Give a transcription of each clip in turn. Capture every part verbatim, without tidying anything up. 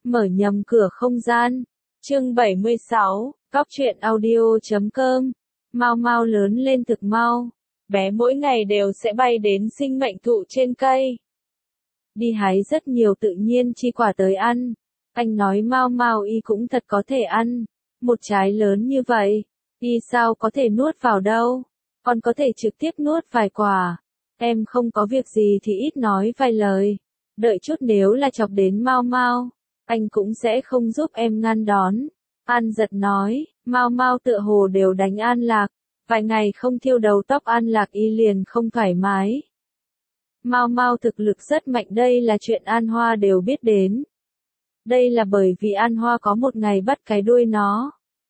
Mở nhầm cửa không gian. Chương bảy mươi sáu, Cóc truyện audio chấm com. Mau mau lớn lên thực mau. Bé mỗi ngày đều sẽ bay đến sinh mệnh thụ trên cây. Đi hái rất nhiều tự nhiên chi quả tới ăn. Anh nói mau mau y cũng thật có thể ăn. Một trái lớn như vậy, y sao có thể nuốt vào đâu. Còn có thể trực tiếp nuốt vài quả. Em không có việc gì thì ít nói vài lời. Đợi chút nếu là chọc đến mau mau, anh cũng sẽ không giúp em ngăn đón. An giật nói, mau mau tựa hồ đều đánh An Lạc. Vài ngày không thiêu đầu tóc An Lạc y liền không thoải mái. Mau mau thực lực rất mạnh, đây là chuyện An Hoa đều biết đến. Đây là bởi vì An Hoa có một ngày bắt cái đuôi nó.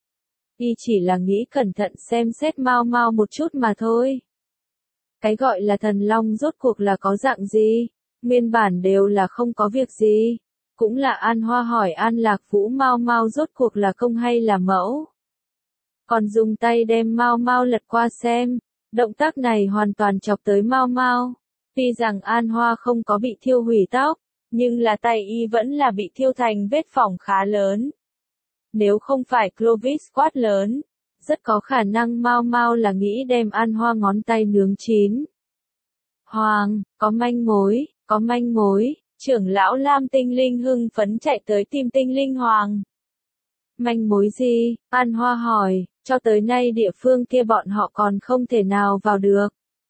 Y chỉ là nghĩ cẩn thận xem xét mau mau một chút mà thôi. Cái gọi là thần long rốt cuộc là có dạng gì? Nguyên bản đều là không có việc gì. Cũng là An Hoa hỏi An Lạc Vũ mau mau rốt cuộc là công hay là mẫu. Còn dùng tay đem mau mau lật qua xem. Động tác này hoàn toàn chọc tới mau mau. Tuy rằng An Hoa không có bị thiêu hủy tóc, nhưng là tay y vẫn là bị thiêu thành vết phỏng khá lớn. Nếu không phải Clovis quát lớn, rất có khả năng mau mau là nghĩ đem An Hoa ngón tay nướng chín. Hoàng, có manh mối, có manh mối, trưởng lão Lam Tinh Linh hưng phấn chạy tới tìm Tinh Linh Hoàng. Manh mối gì? An Hoa hỏi, cho tới nay địa phương kia bọn họ còn không thể nào vào được.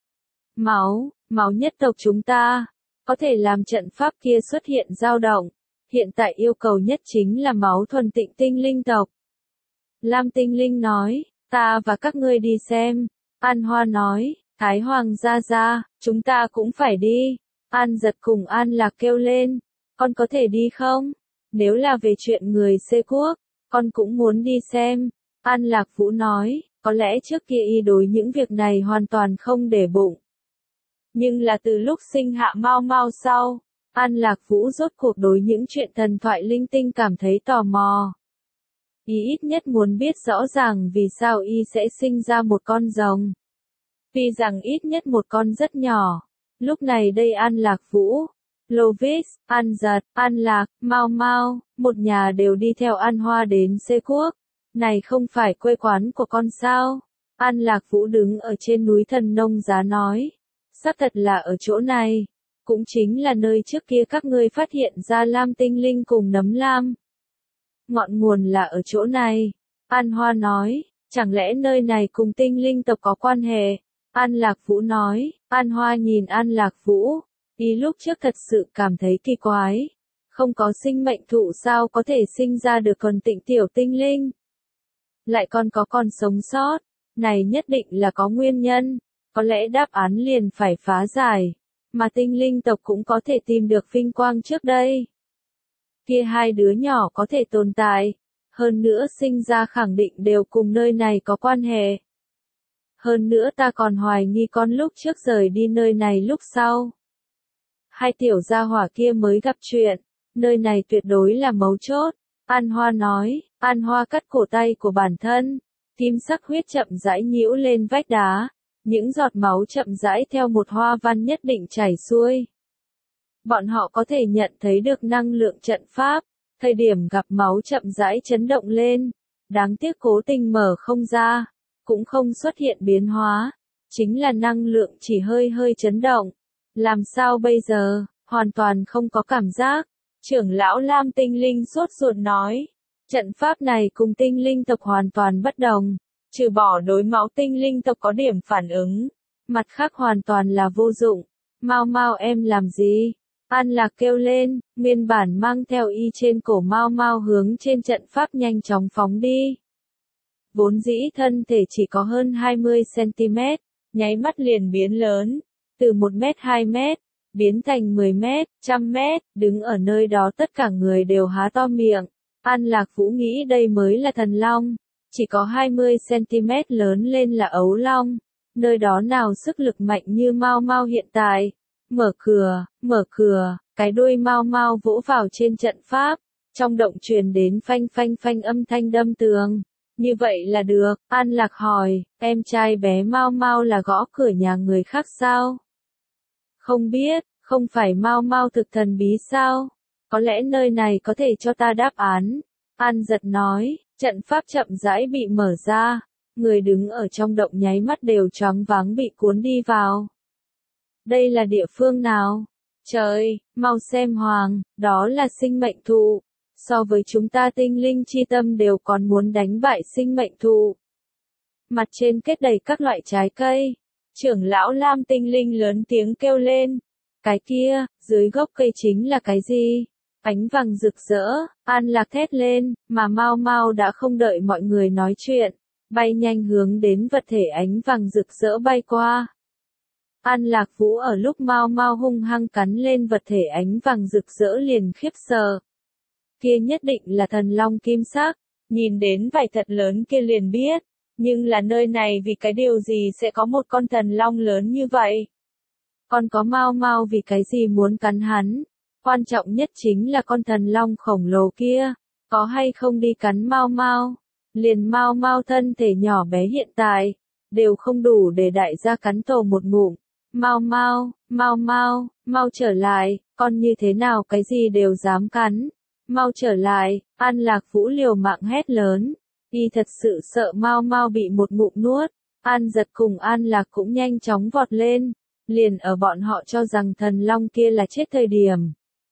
Máu, máu nhất tộc chúng ta, có thể làm trận pháp kia xuất hiện dao động. Hiện tại yêu cầu nhất chính là máu thuần tịnh tinh linh tộc. Lam Tinh Linh nói, ta và các ngươi đi xem. An Hoa nói, Thái Hoàng gia gia, chúng ta cũng phải đi. An Giật cùng An Lạc kêu lên, con có thể đi không? Nếu là về chuyện người Xê Quốc, con cũng muốn đi xem. An Lạc Vũ nói, có lẽ trước kia y đối những việc này hoàn toàn không để bụng. Nhưng là từ lúc sinh hạ mau mau sau, An Lạc Vũ rốt cuộc đối những chuyện thần thoại linh tinh cảm thấy tò mò. Y ít nhất muốn biết rõ ràng vì sao y sẽ sinh ra một con rồng. Vì rằng ít nhất một con rất nhỏ. Lúc này đây An Lạc Vũ, Clovis, An Giật, An Lạc, Mau Mau, một nhà đều đi theo An Hoa đến Xê Quốc. Này không phải quê quán của con sao? An Lạc Vũ đứng ở trên núi Thần Nông Giá nói. Xác thật là ở chỗ này. Cũng chính là nơi trước kia các ngươi phát hiện ra Lam Tinh Linh cùng nấm lam. Ngọn nguồn là ở chỗ này. An Hoa nói, chẳng lẽ nơi này cùng tinh linh tộc có quan hệ? An Lạc Vũ nói, An Hoa nhìn An Lạc Vũ, y lúc trước thật sự cảm thấy kỳ quái. Không có sinh mệnh thụ sao có thể sinh ra được còn tịnh tiểu tinh linh? Lại còn có con sống sót, này nhất định là có nguyên nhân, có lẽ đáp án liền phải phá giải. Mà tinh linh tộc cũng có thể tìm được vinh quang trước đây. Kia hai đứa nhỏ có thể tồn tại, hơn nữa sinh ra khẳng định đều cùng nơi này có quan hệ. Hơn nữa ta còn hoài nghi con lúc trước rời đi nơi này lúc sau. Hai tiểu gia hỏa kia mới gặp chuyện, nơi này tuyệt đối là mấu chốt. An Hoa nói, An Hoa cắt cổ tay của bản thân, kim sắc huyết chậm rãi nhiễu lên vách đá. Những giọt máu chậm rãi theo một hoa văn nhất định chảy xuôi. Bọn họ có thể nhận thấy được năng lượng trận pháp, thời điểm gặp máu chậm rãi chấn động lên. Đáng tiếc cố tình mở không ra, cũng không xuất hiện biến hóa. Chính là năng lượng chỉ hơi hơi chấn động. Làm sao bây giờ, hoàn toàn không có cảm giác. Trưởng lão Lam Tinh Linh sốt ruột nói. Trận pháp này cùng tinh linh tộc hoàn toàn bất đồng. Trừ bỏ đối máu tinh linh tộc có điểm phản ứng, mặt khác hoàn toàn là vô dụng. Mau mau em làm gì? An Lạc kêu lên, nguyên bản mang theo y trên cổ mau mau hướng trên trận pháp nhanh chóng phóng đi. Vốn dĩ thân thể chỉ có hơn hai mươi xăng-ti-mét, nháy mắt liền biến lớn, từ một mét hai mét, biến thành mười mét, trăm mét, đứng ở nơi đó tất cả người đều há to miệng. An Lạc Vũ nghĩ đây mới là thần long. Chỉ có hai mươi xăng-ti-mét lớn lên là ấu long, nơi đó nào sức lực mạnh như mau mau hiện tại. Mở cửa, mở cửa, cái đuôi mau mau vỗ vào trên trận pháp, trong động truyền đến phanh phanh phanh âm thanh đâm tường. Như vậy là được, An Lạc hỏi, em trai bé mau mau là gõ cửa nhà người khác sao? Không biết, không phải mau mau thực thần bí sao? Có lẽ nơi này có thể cho ta đáp án. An giật nói, trận pháp chậm rãi bị mở ra, người đứng ở trong động nháy mắt đều choáng váng bị cuốn đi vào. Đây là địa phương nào? Trời, mau xem Hoàng, đó là sinh mệnh thụ. So với chúng ta tinh linh chi tâm đều còn muốn đánh bại sinh mệnh thụ. Mặt trên kết đầy các loại trái cây. Trưởng lão Lam tinh linh lớn tiếng kêu lên. Cái kia, dưới gốc cây chính là cái gì? Ánh vàng rực rỡ, An Lạc thét lên, mà Mau Mau đã không đợi mọi người nói chuyện, bay nhanh hướng đến vật thể ánh vàng rực rỡ bay qua. An Lạc Vũ ở lúc Mau Mau hung hăng cắn lên vật thể ánh vàng rực rỡ liền khiếp sợ. Kia nhất định là thần long kim sắc, nhìn đến vảy thật lớn kia liền biết, nhưng là nơi này vì cái điều gì sẽ có một con thần long lớn như vậy? Còn có Mau Mau vì cái gì muốn cắn hắn? Quan trọng nhất chính là con thần long khổng lồ kia, có hay không đi cắn Mau Mau? Liền Mau Mau thân thể nhỏ bé hiện tại, đều không đủ để đại gia cắn tổ một ngụm. Mau Mau, Mau Mau, mau trở lại, con như thế nào cái gì đều dám cắn. Mau trở lại, An Lạc Vũ liều mạng hét lớn. Y thật sự sợ Mau Mau bị một ngụm nuốt. An Giật cùng An Lạc cũng nhanh chóng vọt lên. Liền ở bọn họ cho rằng thần long kia là chết thời điểm.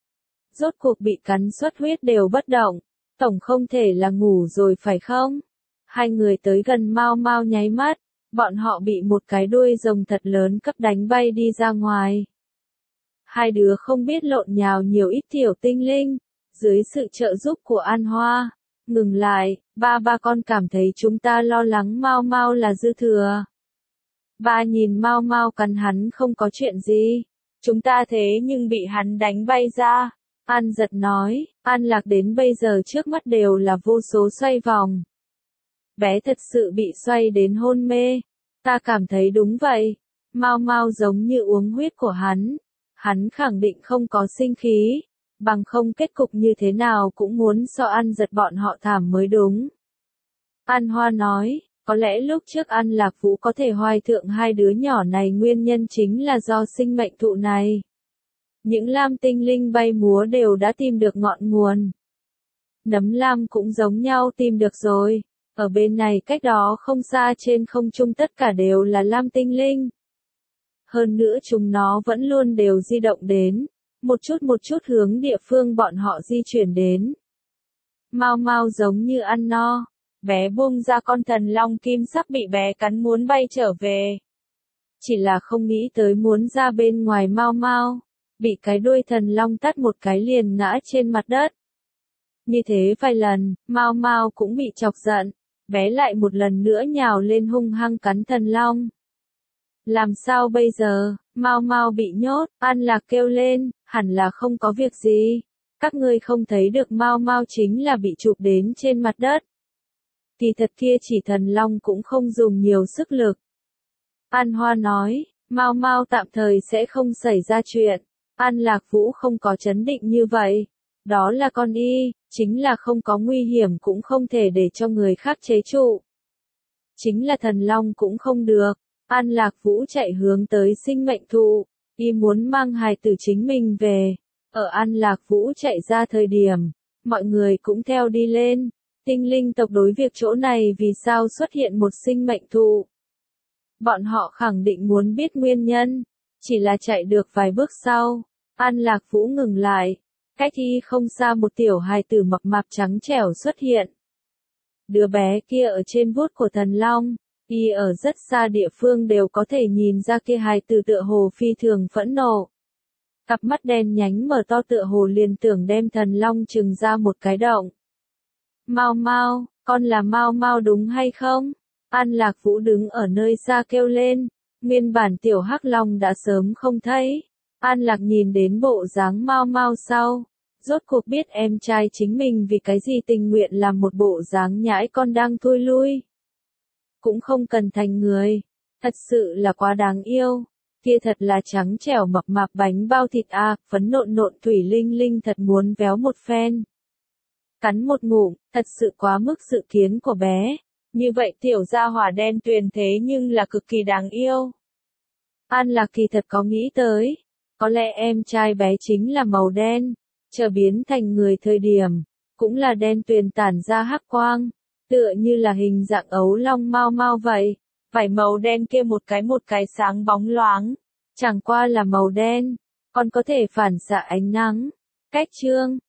Rốt cuộc bị cắn xuất huyết đều bất động. Tổng không thể là ngủ rồi phải không? Hai người tới gần Mau Mau nháy mắt. Bọn họ bị một cái đuôi rồng thật lớn cấp đánh bay đi ra ngoài. Hai đứa không biết lộn nhào nhiều ít tiểu tinh linh. Dưới sự trợ giúp của An Hoa. Ngừng lại, ba ba con cảm thấy chúng ta lo lắng Mau Mau là dư thừa. Ba nhìn Mau Mau cắn hắn không có chuyện gì. Chúng ta thế nhưng bị hắn đánh bay ra. An Giật nói, An Lạc đến bây giờ trước mắt đều là vô số xoay vòng. Bé thật sự bị xoay đến hôn mê. Ta cảm thấy đúng vậy. Mau Mau giống như uống huyết của hắn. Hắn khẳng định không có sinh khí. Bằng không kết cục như thế nào cũng muốn so An Giật bọn họ thảm mới đúng. An Hoa nói, có lẽ lúc trước An Lạc Vũ có thể hoài thượng hai đứa nhỏ này nguyên nhân chính là do sinh mệnh thụ này. Những lam tinh linh bay múa đều đã tìm được ngọn nguồn. Nấm lam cũng giống nhau tìm được rồi. Ở bên này cách đó không xa trên không trung tất cả đều là lam tinh linh. Hơn nữa chúng nó vẫn luôn đều di động đến. Một chút một chút hướng địa phương bọn họ di chuyển đến. Mau Mau giống như ăn no. Bé buông ra con thần long kim sắc bị bé cắn muốn bay trở về. Chỉ là không nghĩ tới muốn ra bên ngoài Mau Mau. Bị cái đuôi thần long tát một cái liền ngã trên mặt đất. Như thế vài lần, Mau Mau cũng bị chọc giận. Bé lại một lần nữa nhào lên hung hăng cắn thần long. Làm sao bây giờ? Mau Mau bị nhốt, An Lạc kêu lên, hẳn là không có việc gì. Các ngươi không thấy được Mau Mau chính là bị chụp đến trên mặt đất. Kỳ thật kia chỉ thần long cũng không dùng nhiều sức lực. An Hoa nói, Mau Mau tạm thời sẽ không xảy ra chuyện. An Lạc Vũ không có chấn định như vậy. Đó là con y, chính là không có nguy hiểm cũng không thể để cho người khác chế trụ. Chính là thần long cũng không được. An Lạc Vũ chạy hướng tới sinh mệnh thụ, y muốn mang hài tử chính mình về. Ở An Lạc Vũ chạy ra thời điểm, mọi người cũng theo đi lên. Tinh linh tộc đối việc chỗ này vì sao xuất hiện một sinh mệnh thụ. Bọn họ khẳng định muốn biết nguyên nhân, chỉ là chạy được vài bước sau. An Lạc Vũ ngừng lại, cách y không xa một tiểu hài tử mập mạp trắng trẻo xuất hiện. Đứa bé kia ở trên vuốt của thần long. Y ở rất xa địa phương đều có thể nhìn ra kia hài tử tựa hồ phi thường phẫn nộ. Cặp mắt đen nhánh mở to tựa hồ liền tưởng đem thần long trừng ra một cái động. Mau Mau, con là Mau Mau đúng hay không? An Lạc Vũ đứng ở nơi xa kêu lên. Nguyên bản tiểu hắc long đã sớm không thấy. An Lạc nhìn đến bộ dáng Mau Mau sau. Rốt cuộc biết em trai chính mình vì cái gì tình nguyện làm một bộ dáng nhãi con đang thui lui. Cũng không cần thành người. Thật sự là quá đáng yêu. Kia thật là trắng trẻo mập mạp bánh bao thịt à, phấn nộn nộn thủy linh linh thật muốn véo một phen. Cắn một ngụm, thật sự quá mức dự kiến của bé. Như vậy tiểu gia hỏa đen tuyền thế nhưng là cực kỳ đáng yêu. An Lạc kỳ thật có nghĩ tới. Có lẽ em trai bé chính là màu đen. chờ biến thành người thời điểm, cũng là đen tuyền tản ra hắc quang, tựa như là hình dạng ấu long mau mau vậy. Vảy màu đen kia một cái một cái sáng bóng loáng, chẳng qua là màu đen, còn có thể phản xạ ánh nắng. Cách chương